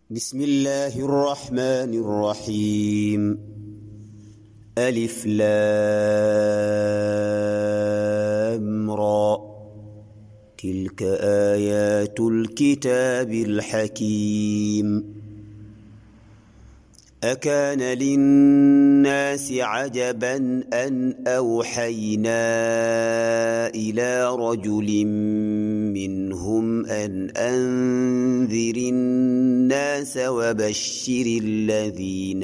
بسم الله الرحمن الرحيم. ألف لام را، تلك آيات الكتاب الحكيم. أكان للناس عجبا أن أوحينا إلى رجل منهم أن أنذر الناس وبشر الذين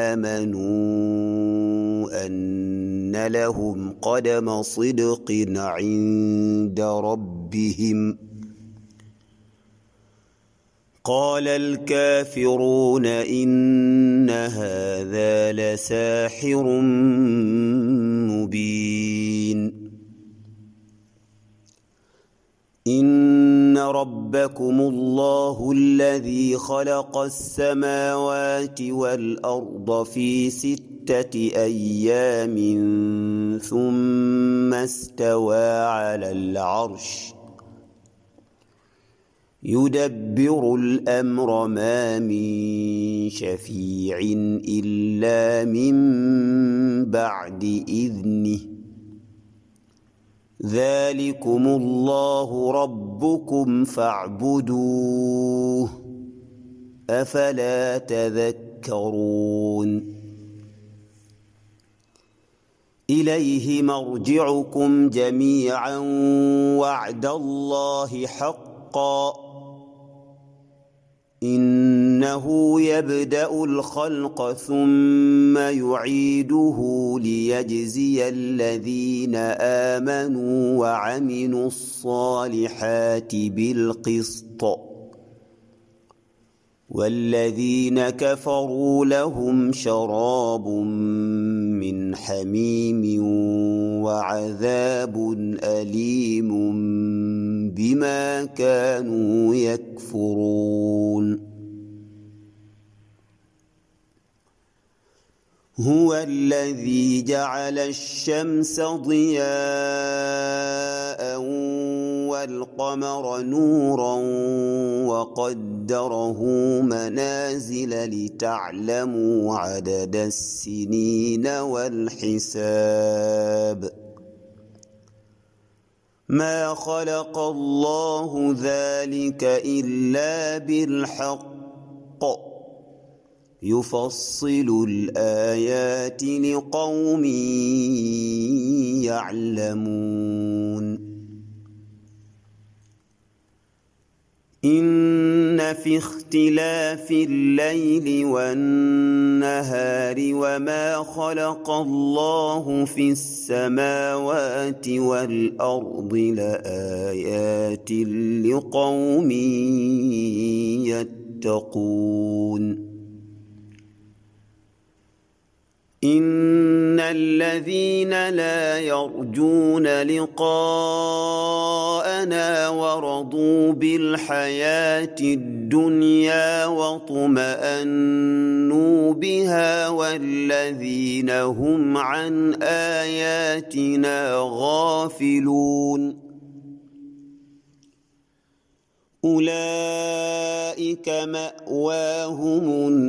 آمنوا أن لهم قدم صدق عند ربهم. قال الكافرون إن هذا لساحر مبين. إن ربكم الله الذي خلق السماوات والأرض في 6 أيام ثم استوى على العرش يدبر الأمر ما من شفيع إلا من بعد إذنه. ذلكم الله ربكم فاعبدوه أفلا تذكرون. إليه مرجعكم جميعا وعد الله حقا. إنه يبدأ الخلق ثم يعيده ليجزي الذين آمنوا وعملوا الصالحات بالقسط، والذين كفروا لهم شراب من حميم وعذاب أليم بما كانوا يكفرون. هو الذي جعل الشمس ضياء والقمر نورا وقدره منازل لتعلموا عدد السنين والحساب. ما خلق الله ذلك إلا بالحق يفصل الآيات لقوم يعلمون. إن في اختلاف الليل والنهار وما خلق الله في السماوات والأرض لآيات لقوم يتقون. إن الذين لا يرجون لقاءنا ورضوا بالحياة الدنيا واطمأنوا بها والذين هم عن آياتنا غافلون أولئك مأواهم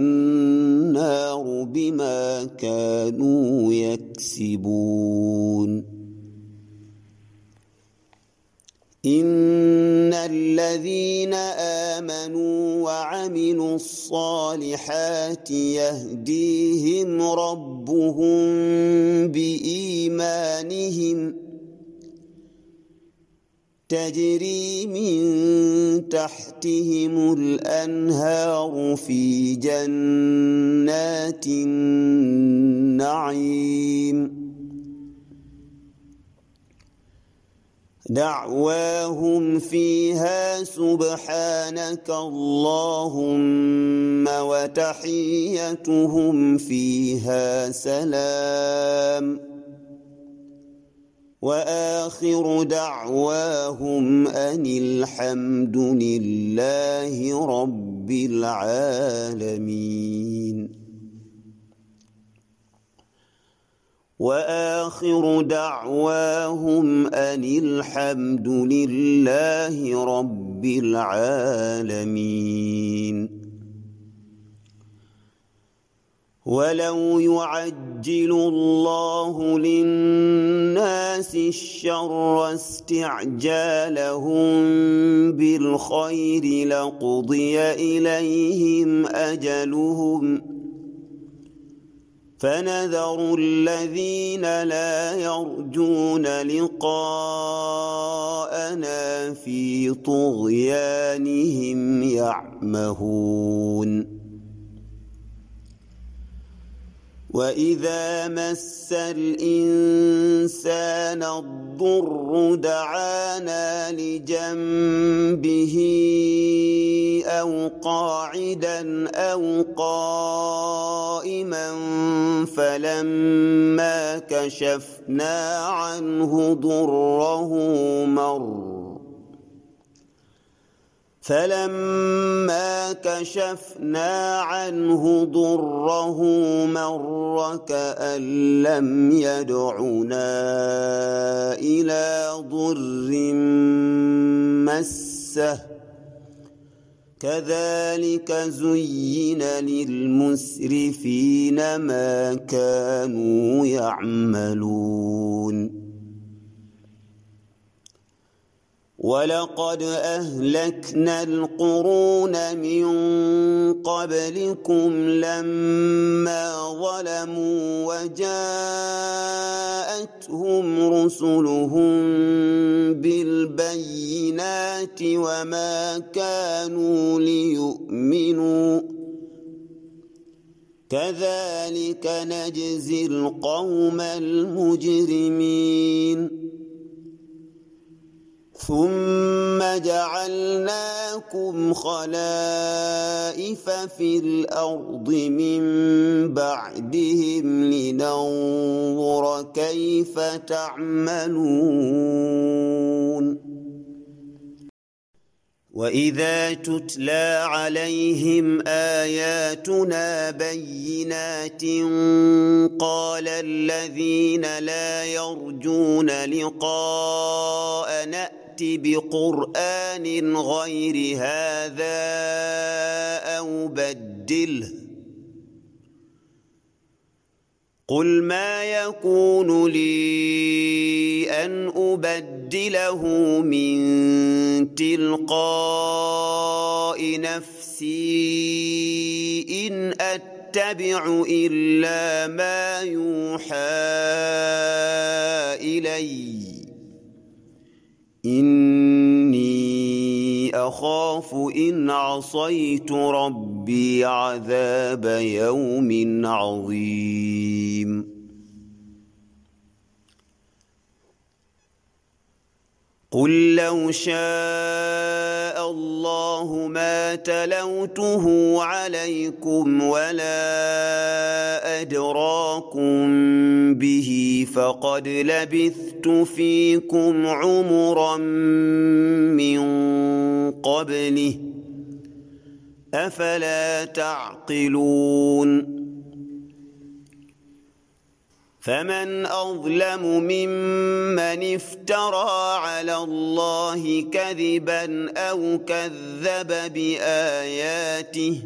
النار بما كانوا يكسبون. إن الذين آمنوا وعملوا الصالحات يهديهم ربهم بإيمانهم تجري من تحتهم الأنهار في جنات النعيم. دعواهم فيها سبحانك اللهم وتحيتهم فيها سلام. وآخر دعواهم أن الحمد لله رب العالمين. وآخر دعواهم أن الحمد لله رب العالمين. ولو يعجل الله للناس الشر استعجالهم بالخير لقضي إليهم أجلهم فنذر الذين لا يرجون لقاءنا في طغيانهم يعمهون وإذا مس الإنسان الضر دعانا لجنبه أو قاعدا أو قائما فلما كشفنا عنه ضره مر كأن لم يدعنا إلى ضر مسه كذلك زين للمسرفين ما كانوا يعملون ولقد أهلكنا القرون من قبلكم لما ظلموا وجاءتهم رسلهم بالبينات وما كانوا ليؤمنوا كذلك نجزي القوم المجرمين ثم جعلناكم خلائف في الأرض من بعدهم لننظر كيف تعملون وإذا تتلى عليهم آياتنا بينات قال الذين لا يرجون لقاءنا بقرآن غير هذا أو بدله قل ما يكون لي أن أبدله من تلقاء نفسي إن أتبع إلا ما يوحى إلي إني أخاف إن عصيت ربي عذاب يوم عظيم قل لو شاء الله ما تلوته عليكم ولا أدراكم به فقد لبثت فيكم عمرا من قبله أفلا تعقلون فمن أظلم ممن افترى على الله كذبا أو كذب بآياته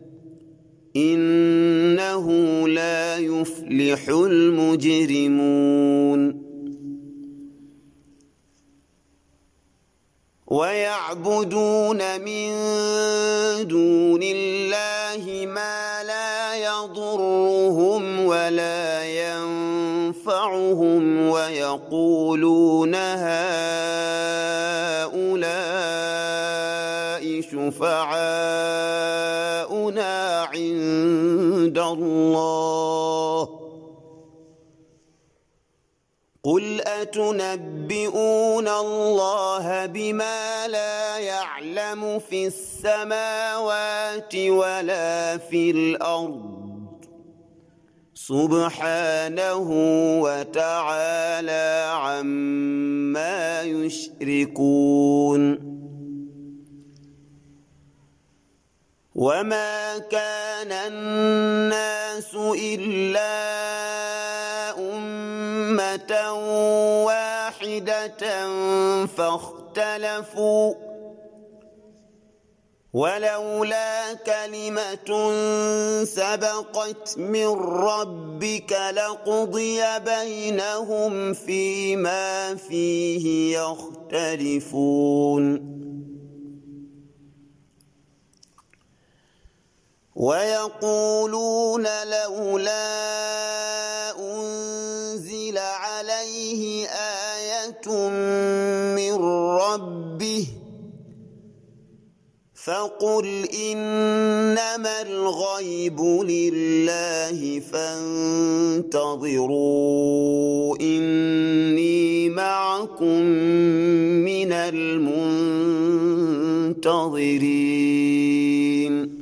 إنه لا يفلح المجرمون ويعبدون من دون الله ما لا يضرهم ولا ينفعهم ويقولون هؤلاء شفعاؤنا عند الله قل أتنبئون الله بما لا يعلم في السماوات ولا في الأرض سبحانه وتعالى عما يشركون وما كان الناس إلا أمة واحدة فاختلفوا ولولا كلمة سبقت من ربك لقضي بينهم فيما فيه يختلفون ويقولون لولا أنزل عليه آية من ربه فقل إنما الغيب لله فانتظروا إني معكم من المنتظرين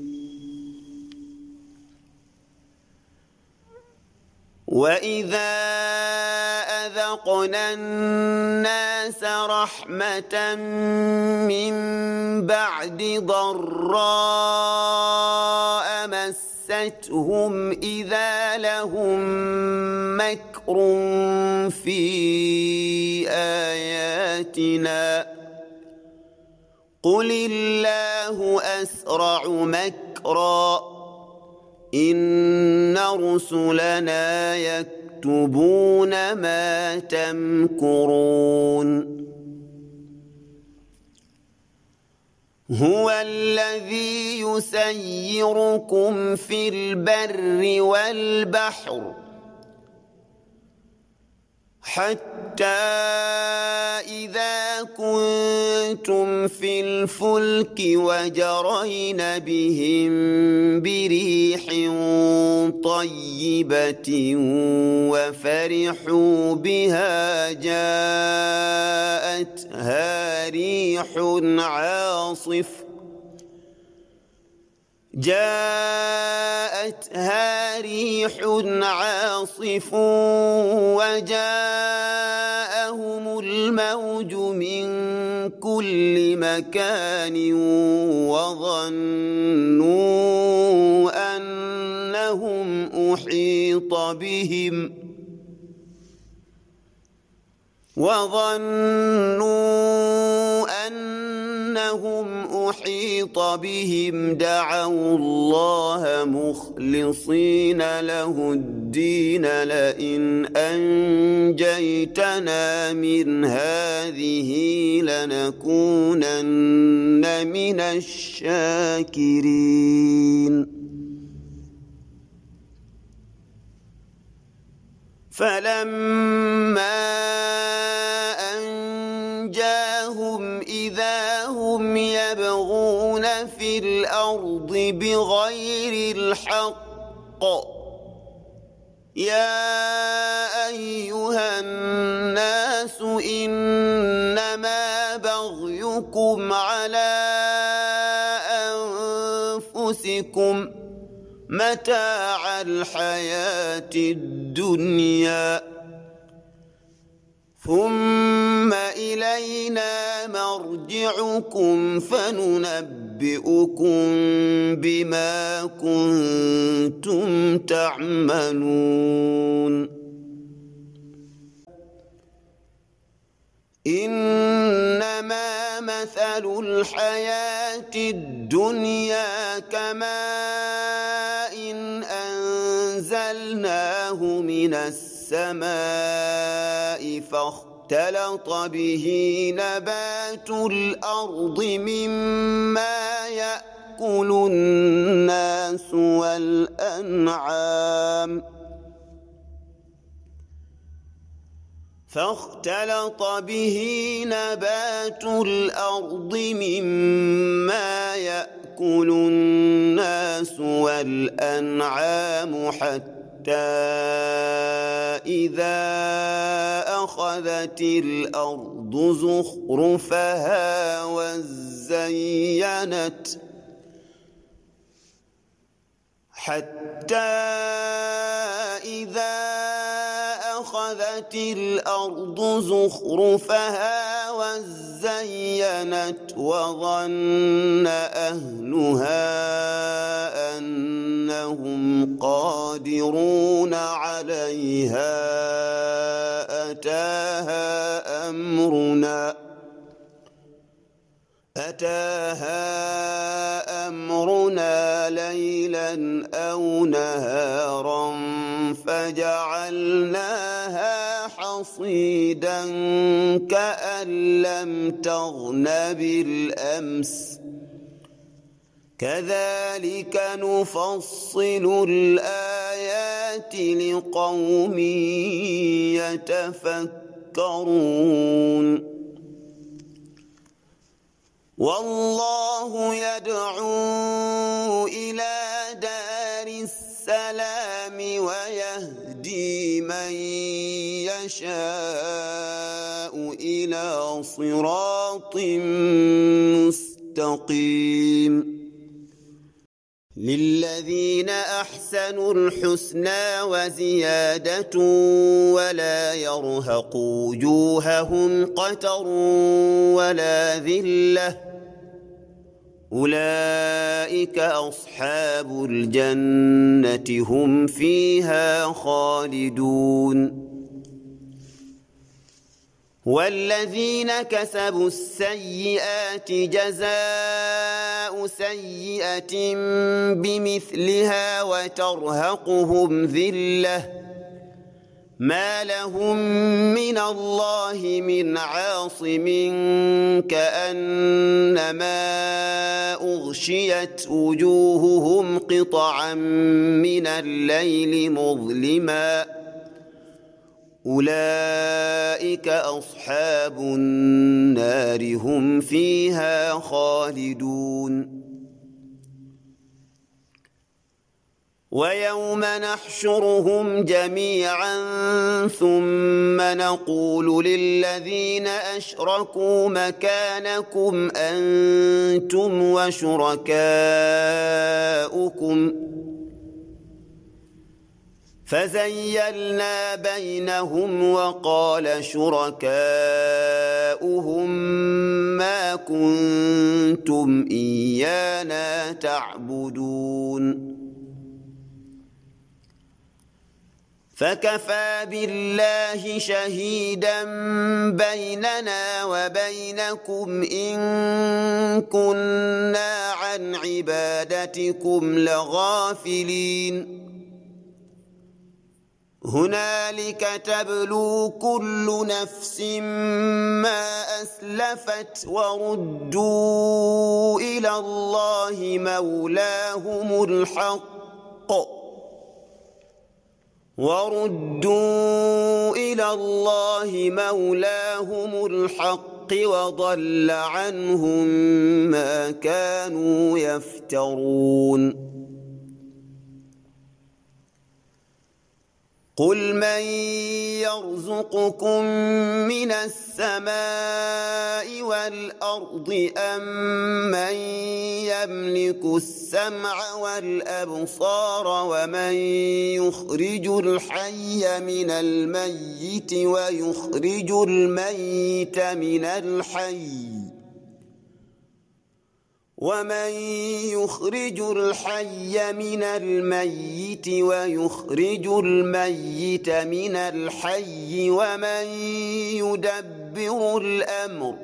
وإذا أذقنا الناس رحمة من بعد ضراء مستهم إذا لهم مكر في آياتنا قل الله أسرع مكرا إن رسلنا يكتبون ما تمكرون هو الذي يسيركم في البر والبحر حتى إذا كنتم في الفلك وجرين بهم بريح طيبة وفرحوا بها جاءتها ريح عاصف وجاءهم الموج من كل مكان وظنوا أنهم أحيط بهم دعوا الله مخلصين له الدين لئن أنجيتنا من هذه لنكونن من الشاكرين فلما أنجاهم إذا هم يبغون في الأرض بغير الحق يا أيها الناس إنما بغيكم على أنفسكم متاع الحياة الدنيا ثم إلينا مرجعكم فننبئكم بما كنتم تعملون إنما مثل الحياة الدنيا كماء أنزلناه من السماء فاختلط به نبات الأرض مما يأكل الناس والأنعام فاختلط به نبات الأرض مما يأكل الناس والأنعام حتى إذا أخذت الأرض زخرفها وزينت وظن أهلها أنهم قادرون عليها أتاها ليلا أو نهارا فجعلناها حصيدا كأن لم تغن بالأمس كذلك نفصل الآيات لقوم يتفكرون والله يدعو إلى دار السلام ويهدي من يشاء إلى صراط مستقيم للذين أحسنوا الحسنى وزيادة ولا يرهق وجوههم قتر ولا ذلة أولئك أصحاب الجنة هم فيها خالدون والذين كسبوا السيئات جزاء سيئة بمثلها وترهقهم ذلة ما لهم من الله من عاصم كأنما أغشيت وجوههم قطعا من الليل مظلما أولئك أصحاب النار هم فيها خالدون ويوم نحشرهم جميعا ثم نقول للذين أشركوا مكانكم أنتم وشركاؤكم فزيلنا بينهم وقال شركاؤهم ما كنتم إيانا تعبدون فكفى بالله شهيدا بيننا وبينكم إن كنا عن عبادتكم لغافلين هنالك تبلو كل نفس ما أسلفت وردوا إلى الله مولاهم الحق وضل عنهم ما كانوا يفترون قل من يرزقكم من السماء والأرض أم من يملك السمع والأبصار ومن يخرج الحي من الميت ويخرج الميت من الحي ومن يخرج الحي من الميت ويخرج الميت من الحي ومن يدبر الأمر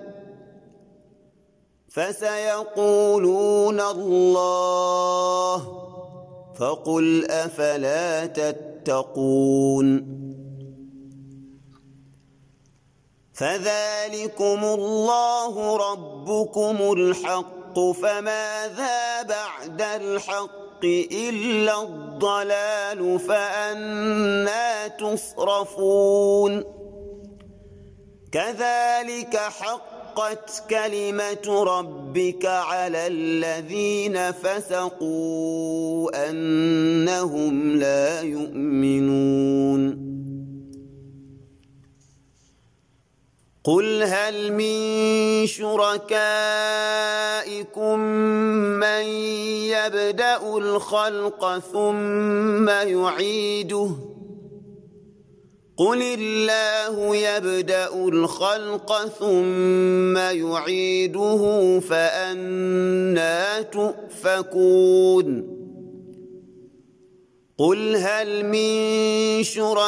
فسيقولون الله فقل أفلا تتقون فذلكم الله ربكم الحق فماذا بعد الحق إلا الضلال فأنى تصرفون كذلك حقت كلمة ربك على الذين فسقوا أنهم لا يؤمنون قل هل من شركائكم من يبدأ الخلق ثم يعيده قل الله يبدأ الخلق ثم يعيده فأنى تؤفكون قل هل من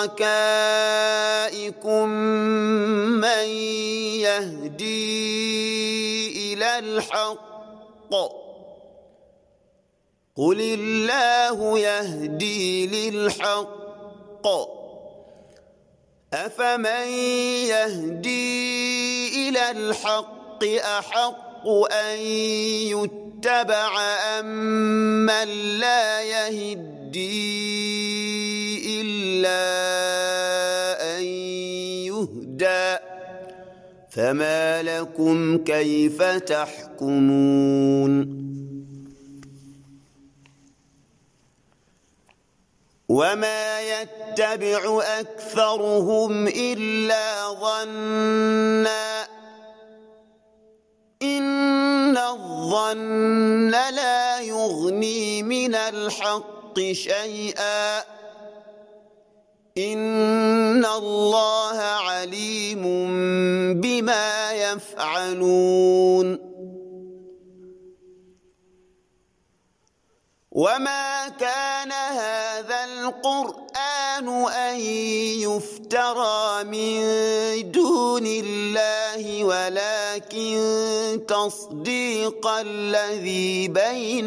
شركائكم من يهدي إلى الحق قل الله يهدي للحق أفمن يهدي إلى الحق أحق أن يتبع أمن لا يهدي إلا أن يهدى فما لكم كيف تحكمون وما يتبع أكثرهم إلا ظنا إن الظن لا يغني من الحق شيئا إن الله عليم بما يفعلون وما كان هذا القرآن أن يفترى من دون الله ولكن تصديق الذي بين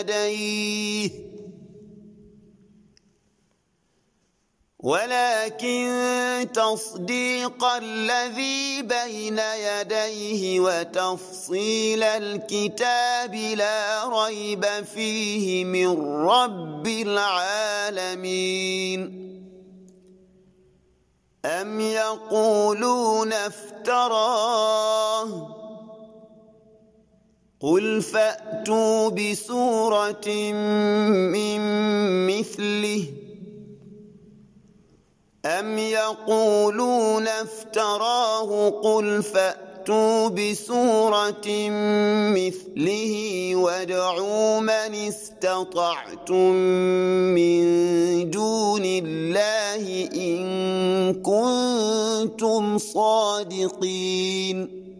يديه وتفصيل الكتاب لا ريب فيه من رب العالمين أم يقولون افتراه قل فأتوا بسورة من مثله أم يقولون افتراه قل فأتوا بسورة مثله وادعوا من استطعتم من دون الله إن كنتم صادقين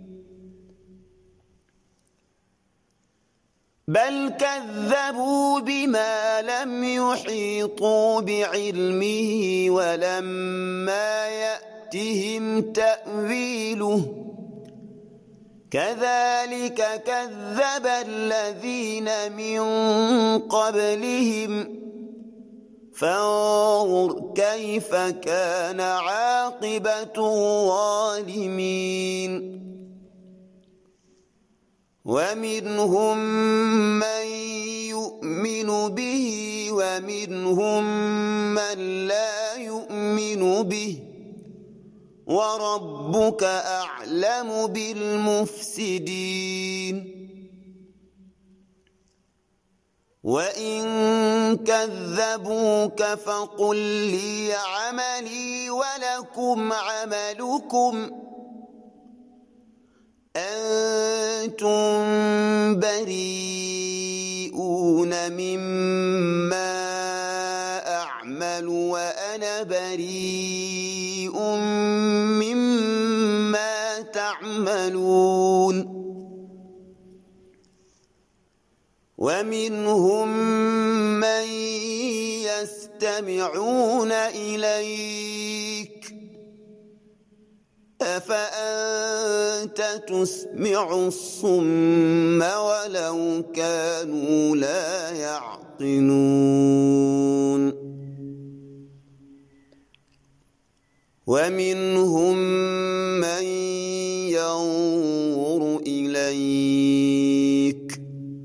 بل كذبوا بما لم يحيطوا بعلمه ولما يأتهم تأويله كذلك كذب الذين من قبلهم فانظر كيف كان عاقبة الظالمين ومنهم من يؤمن به ومنهم من لا يؤمن به وربك أعلم بالمفسدين وإن كذبوك فقل لي عملي ولكم عملكم أنتم بريئون مما أعمل وأنا بريء مما تعملون ومنهم من يستمعون إليك أفأنت تسمع الصم ولو كانوا لا يعقلون ومنهم من ينظر إليك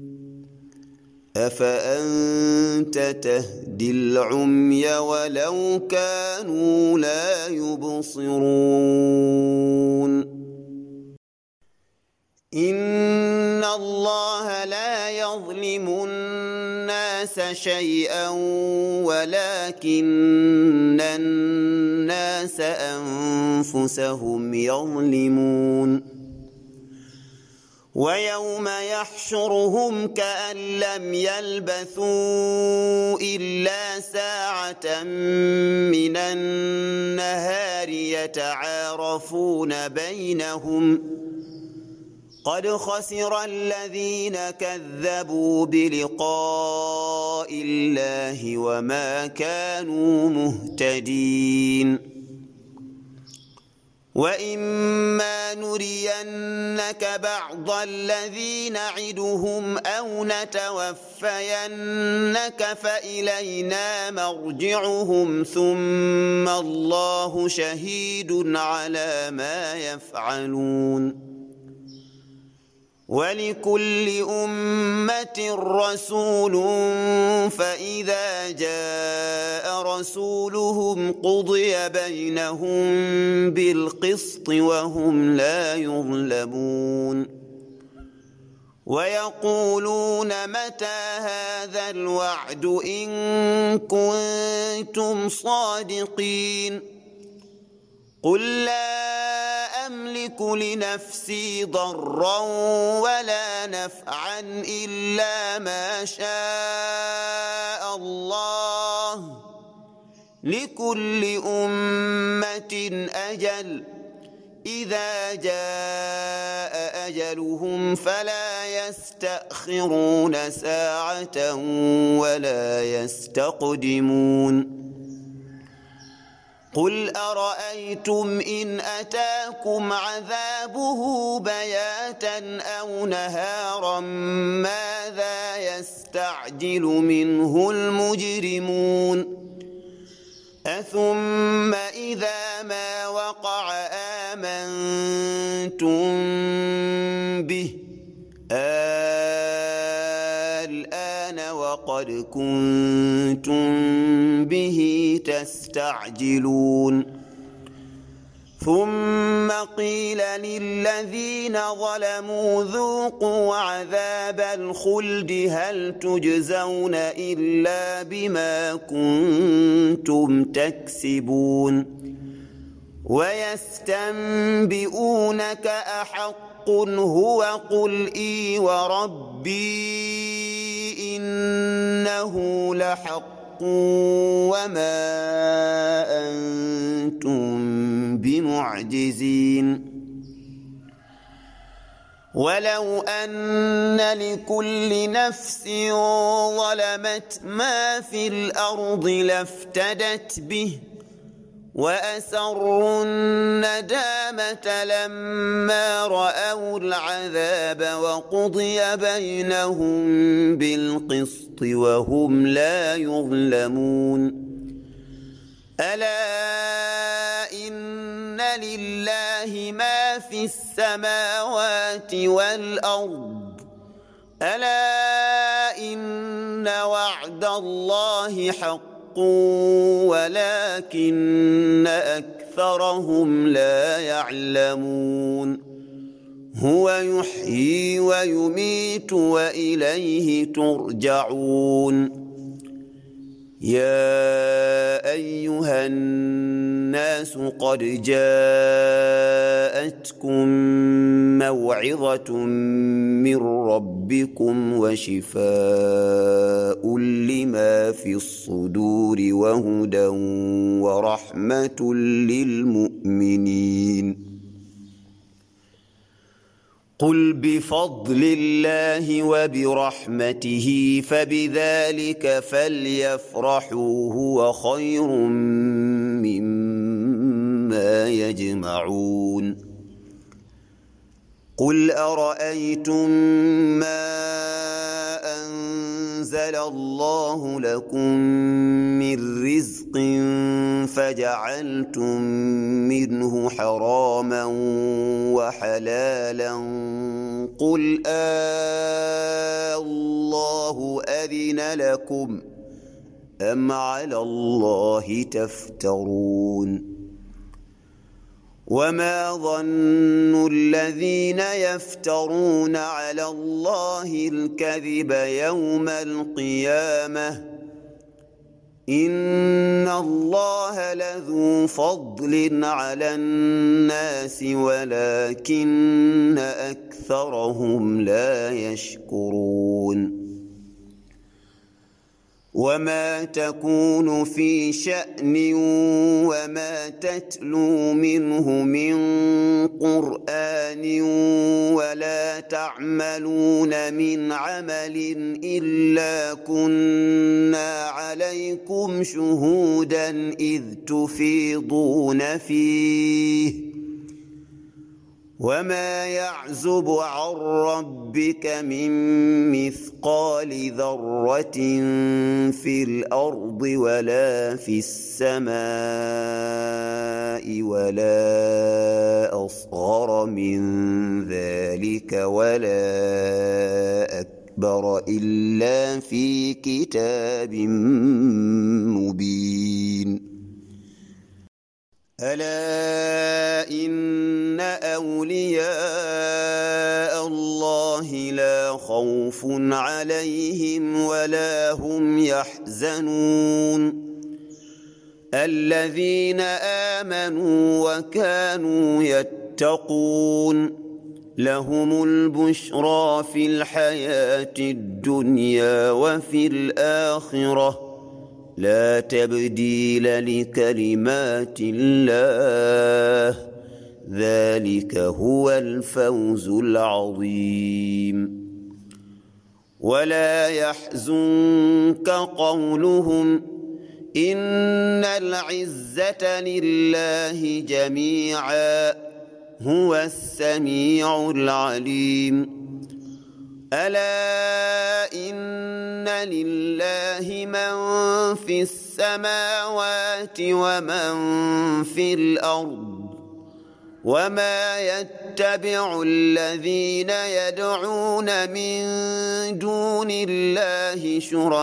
أفأنت تهدي العمي ولو كانوا لا يبصرون إن الله لا يظلم الناس شيئا ولكن الناس أنفسهم يظلمون ويوم يحشرهم كأن لم يلبثوا إلا ساعة من النهار يتعارفون بينهم قد خسر الذين كذبوا بلقاء الله وما كانوا مهتدين وإما نرينك بعض الذي نعدهم أو نتوفينك فإلينا مرجعهم ثم الله شهيد على ما يفعلون ولكل أمة رسول فإذا جاء رسولهم قضي بينهم بالقسط وهم لا يظلمون ويقولون متى هذا الوعد إن كنتم صادقين قل لا أملك لنفسي ضرا ولا نفعا إلا ما شاء الله لكل أمة أجل إذا جاء أجلهم فلا يستأخرون ساعة ولا يستقدمون قل أرأيتم إن أتاكم عذابه بياتا أو نهارا ماذا يستعجل منه المجرمون أثم إذا ما وقع آمنتم به الآن وقد كنتم به تستعجلون ثم قيل للذين ظلموا ذوقوا عذاب الخلد هل تجزون إلا بما كنتم تكسبون ويستنبئونك أحق هو قل إي وربي إنه لحق وما أنتم بمعجزين ولو أن لكل نفس ظلمت ما في الأرض لافتدت به وأسروا الندامة لما رأوا العذاب وقضي بينهم بالقسط وهم لا يظلمون ألا إن لله ما في السماوات والأرض ألا إن وعد الله حق ولكن أكثرهم لا يعلمون هو يحيي ويميت وإليه ترجعون يا أيها الناس قد جاءتكم موعظة من ربكم وشفاء لما في الصدور وهدى ورحمة للمؤمنين قل بفضل الله وبرحمته فبذلك فليفرحوا هو خير مما يجمعون قل أرأيتم ما أنزل الله لكم من رزق فجعلتم منه حراما وحلالا قل الله أذن لكم أم على الله تفترون وما ظن الذين يفترون على الله الكذب يوم القيامة إن الله لذو فضل على الناس ولكن أكثرهم لا يشكرون وما تكون في شأن وما تتلو منه من قرآن ولا تعملون من عمل إلا كنا عليكم شهودا إذ تفيضون فيه وما يعزب عن ربك من مثقال ذرة في الأرض ولا في السماء ولا أصغر من ذلك ولا أكبر إلا في كتاب مبين ألا إن أولياء الله لا خوف عليهم ولا هم يحزنون الذين آمنوا وكانوا يتقون لهم البشرى في الحياة الدنيا وفي الآخرة لا تبديل لكلمات الله ذلك هو الفوز العظيم ولا يحزنك قولهم إن العزة لله جميعا هو السميع العليم ألا إن لله من في السماوات ومن في الأرض وما يتبع الذين يدعون من دون الله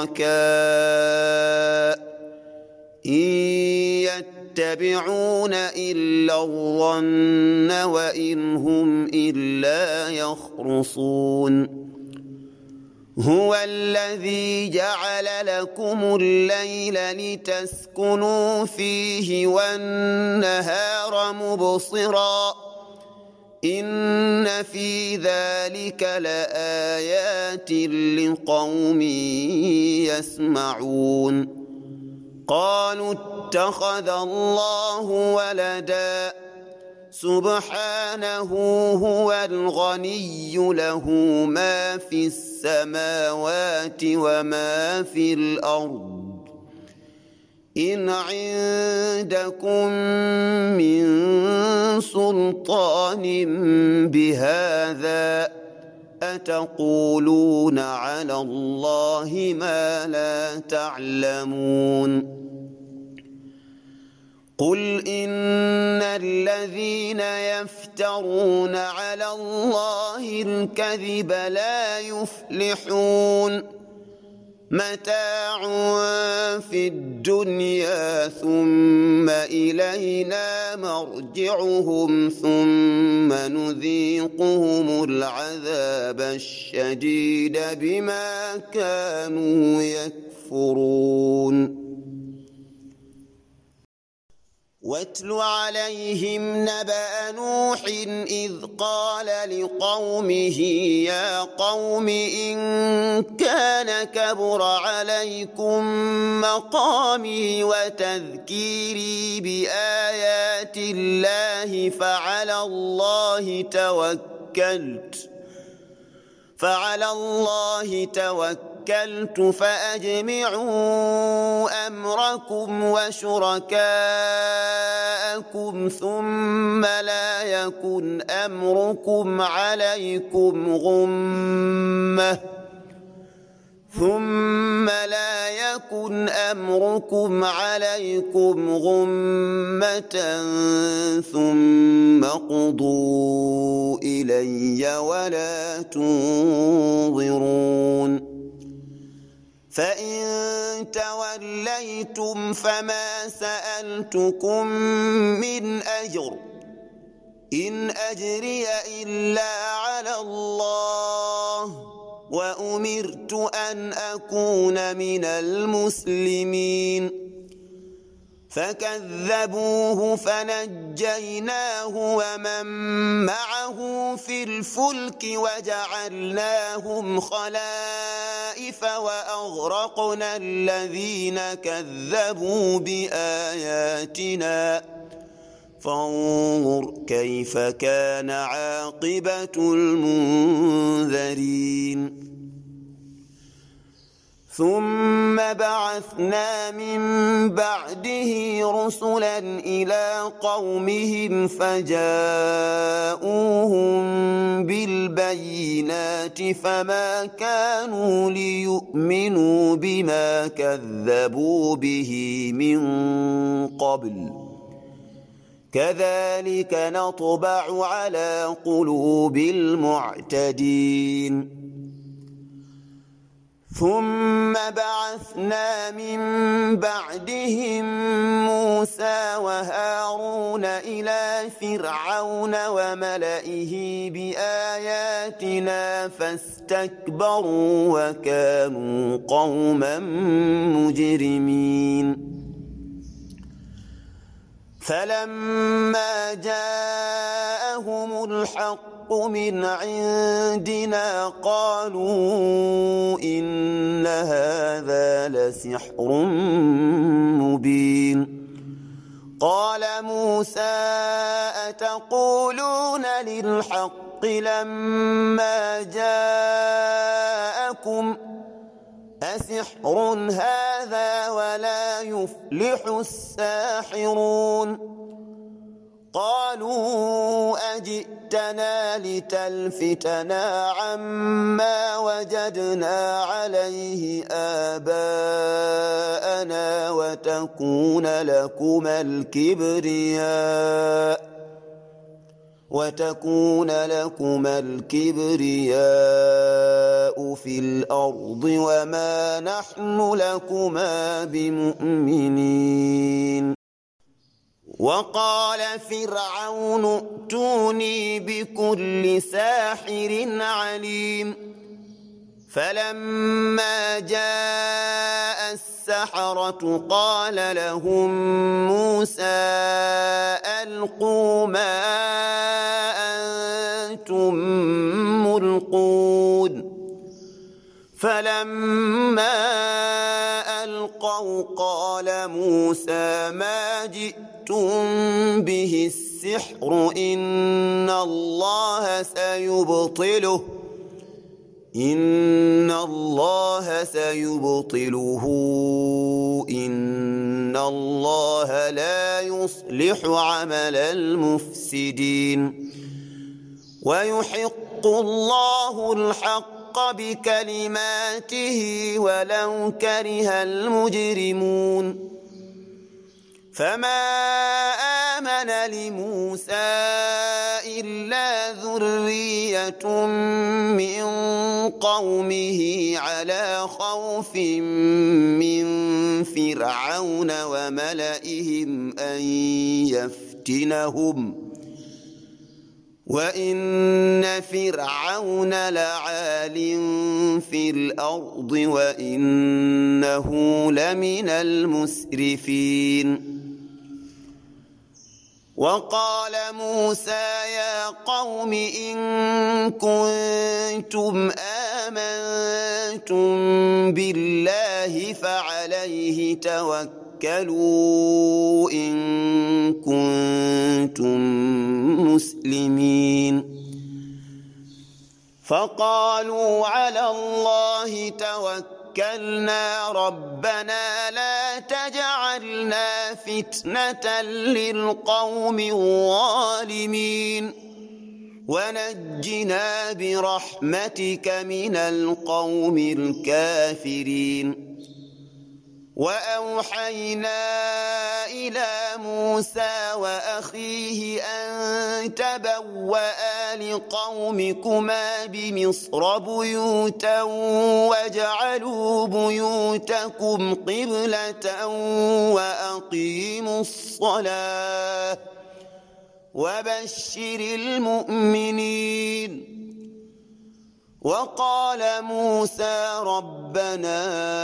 شركاء إن يتبعون إلا الظن وإن هم إلا يخرصون هو الذي جعل لكم الليل لتسكنوا فيه والنهار مبصرا إن في ذلك لآيات لقوم يسمعون قالوا اتخذ الله ولدا سبحانه هو الغني له ما في السماوات وما في الأرض إن عندكم من سلطان بهذا أتقولون على الله ما لا تعلمون قل إن الذين يفترون على الله الكذب لا يفلحون متاع في الدنيا ثم إلينا مرجعهم ثم نذيقهم العذاب الشديد بما كانوا يكفرون واتل عليهم نبأ نوح إذ قال لقومه يا قوم إن كان كبر عليكم مقامي وتذكيري بآيات الله فعلى الله توكلت فأجمعوا أمركم وشركاءكم ثم لا يكن أمركم عليكم غمة ثم قضوا إلي ولا تنظرون فإن توليتم فما سألتكم من أجر إن أجري إلا على الله وأمرت أن أكون من المسلمين فكذبوه فنجيناه ومن معه في الفلك وجعلناهم خلائف وأغرقنا الذين كذبوا بآياتنا فانظر كيف كان عاقبة المنذرين ثم بعثنا من بعده رسلا إلى قومهم فجاءوهم بالبينات فما كانوا ليؤمنوا بما كذبوا به من قبل كذلك نطبع على قلوب المعتدين ثم بعثنا من بعدهم موسى وهارون إلى فرعون وملئه بآياتنا فاستكبروا وكانوا قوما مجرمين فلما جاءهم الحق من عندنا قالوا إن هذا لسحر مبين قال موسى أتقولون للحق لما جاءكم أسحر هذا ولا يفلح الساحرون قالوا أجئتنا لتلفتنا عما وجدنا عليه آباءنا وتكون لكما الكبرياء في الأرض وما نحن لكما بمؤمنين وقال فرعون ائتوني بكل ساحر عليم فلما جاء السحرة قال لهم موسى ألقوا ما أنتم ملقون فلما ألقوا قال موسى ما جئتم به السحر إن الله سيبطله إن الله لا يصلح عمل المفسدين ويحق الله الحق بكلماته ولو كره المجرمون فما آمن لموسى إلا ذرية من قومه على خوف من فرعون وملئهم أن يفتنهم وإن فرعون لعال في الأرض وإنه لمن المسرفين وقال موسى يا قوم إن كنتم آمنتم بالله فعليه توكلوا إن كنتم مسلمين فقالوا على الله توكلنا ربنا لا تجعلنا فتنة للقوم الظالمين ونجنا برحمتك من القوم الكافرين وأوحينا إلى موسى وأخيه أن تبوأ لقومكما بمصر بيوتا واجعلوا بيوتكم قبلة وأقيموا الصلاة وبشر المؤمنين وقال موسى ربنا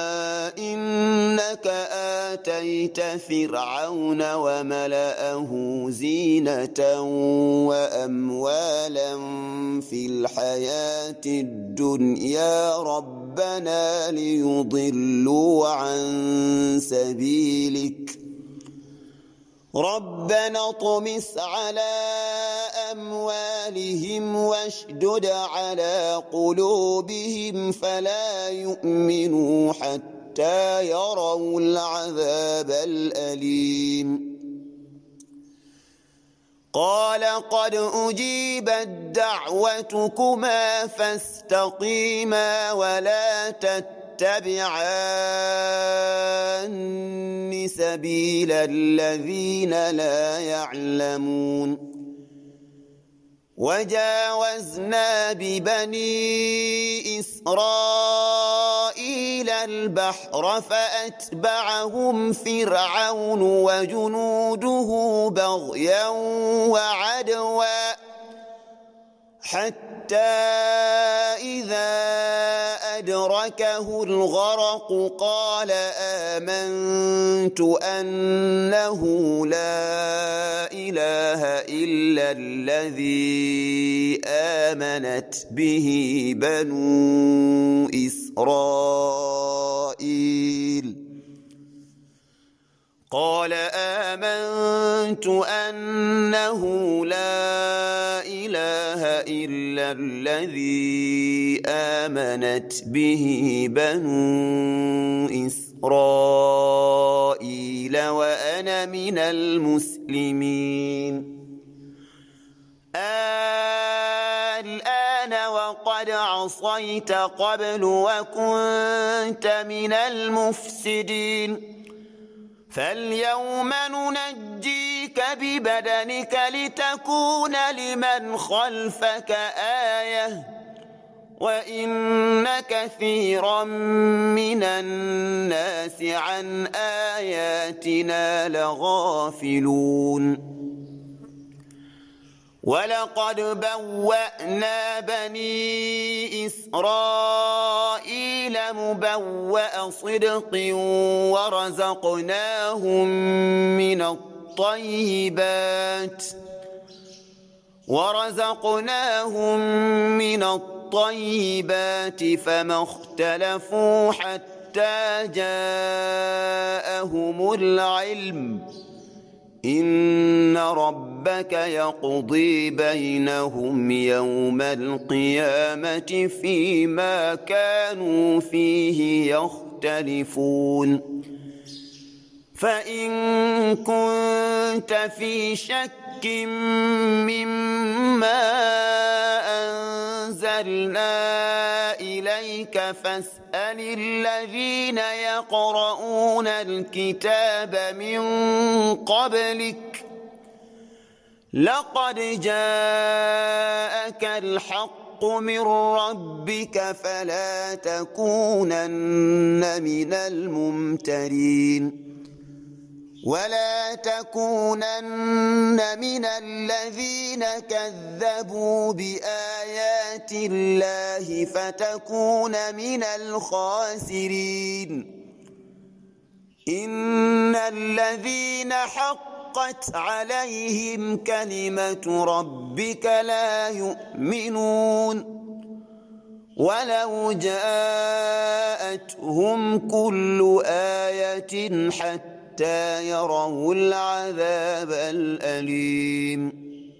إنك آتيت فرعون وملأه زينة وأموالا في الحياة الدنيا ربنا ليضلوا عن سبيلك ربنا اطمس على أموالهم واشدد على قلوبهم فلا يؤمنوا حتى يروا العذاب الأليم قال قد أجيبت دعوتكما فاستقيما ولا تتبعان سبيل الذين لا يعلمون وجاوزنا ببني إسرائيل البحر فأتبعهم فرعون وجنوده بغيا وعدوا حتى إذا أدركه الغرق قال آمنت أنه لا إله إلا الذي آمنت به بنو إسرائيل قال آمنت أنه لا إله إلا الذي آمنت به بنو إسرائيل وأنا من المسلمين الآن وقد عصيت قبل وكنت من المفسدين فاليوم ننجيك ببدنك لتكون لمن خلفك آية وإن كثيرا من الناس عن آياتنا لغافلون ولقد بوأنا بني إسرائيل مبوأ صدق ورزقناهم من الطيبات فما اختلفوا حتى جاءهم العلم إن ربك يقضي بينهم يوم القيامة فيما كانوا فيه يختلفون فإن كنت في شك مما أنزلنا إليك فاسأل الذين يقرؤون الكتاب من قبلك لقد جاءك الحق من ربك فلا تكونن من الممترين ولا تكونن من الذين كذبوا بآيات الله فتكون من الخاسرين إن الذين حقت عليهم كلمة ربك لا يؤمنون ولو جاءتهم كل آية حتى يروا العذاب الأليم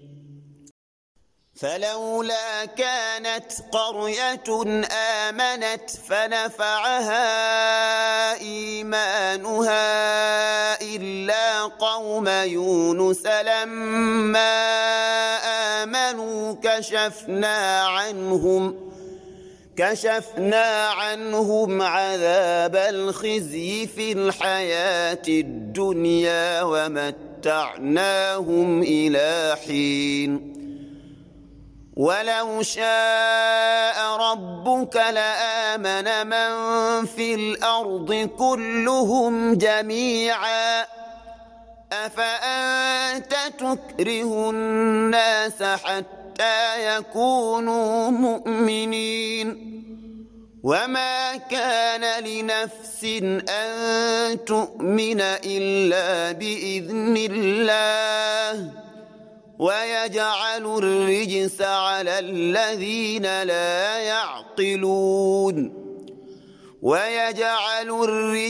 فلولا كانت قرية آمنت فنفعها إيمانها إلا قوم يونس لما آمنوا كشفنا عنهم عذاب الخزي في الحياة الدنيا ومتعناهم إلى حين ولو شاء ربك لآمن من في الأرض كلهم جميعا أفأنت تكره الناس حتى يكونوا مؤمنين وما كان لنفس أن تؤمن إلا بإذن الله ويجعل الرجس على الذين لا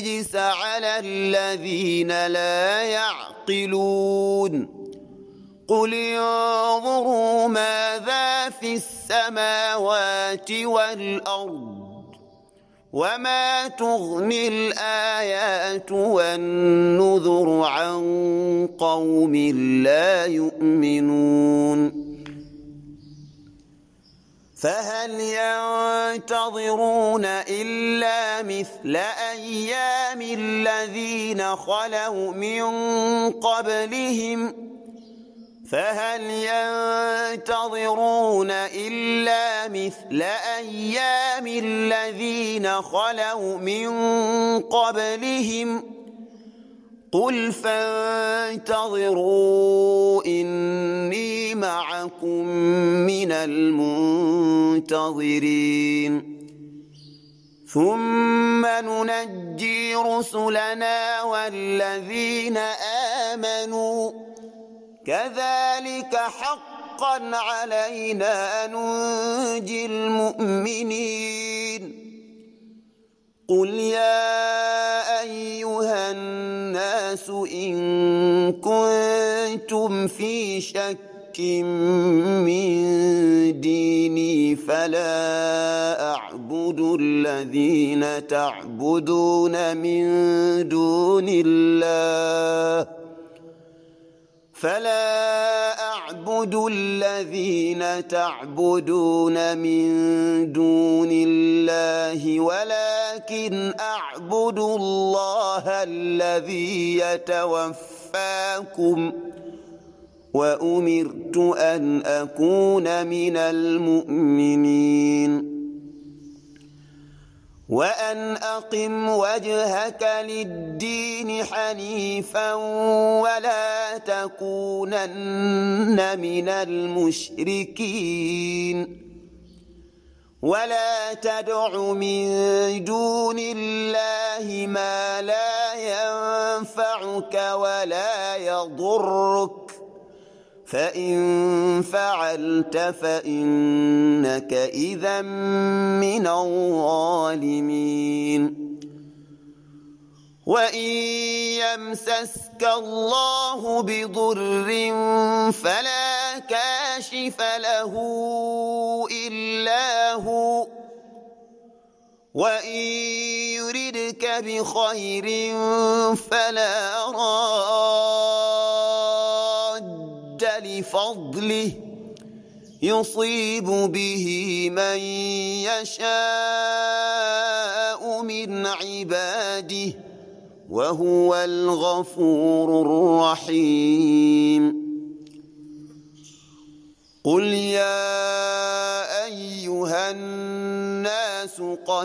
يعقلون قل انظروا ماذا في السماوات والأرض وما تغني الآيات والنذر عن قوم لا يؤمنون فهل ينتظرون إلا مثل أيام الذين خلوا من قبلهم فهل ينتظرون إلا مثل أيام الذين خلوا من قبلهم قل فانتظروا إني معكم من المنتظرين ثم ننجي رسلنا والذين آمنوا كذلك حقا علينا ننجي المؤمنين قل يا أيها الناس إن كنتم في شك من ديني فلا أعبد الذين تعبدون من دون الله ولكن أعبد الله الذي يتوفاكم وأمرت أن أكون من المؤمنين وأن أقم وجهك للدين حنيفا ولا تكونن من المشركين ولا تدع من دون الله ما لا ينفعك ولا يضرك فإن فعلت فإنك إذا من الظالمين وإن يمسسك الله بضر فلا كاشف له إلا هو وإن يردك بخير فلا راد لفضله يصيب به من يشاء من عباده وهو الغفور الرحيم قل يا أيها الناس قد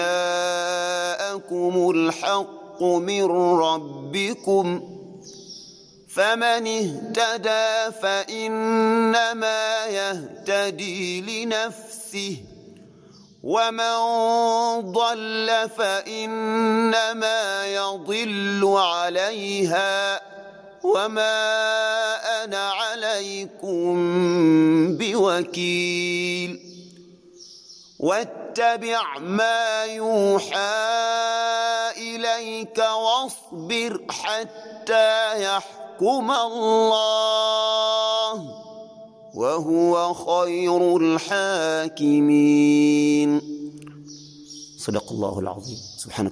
جاءكم الحق من ربكم فمن اهتدى فإنما يهتدي لنفسه ومن ضل فإنما يضل عليها وما أنا عليكم بوكيل واتبع ما يوحى إليك واصبر حتى يحكم الله وهو خير الحاكمين. صدق الله العظيم. سبحانك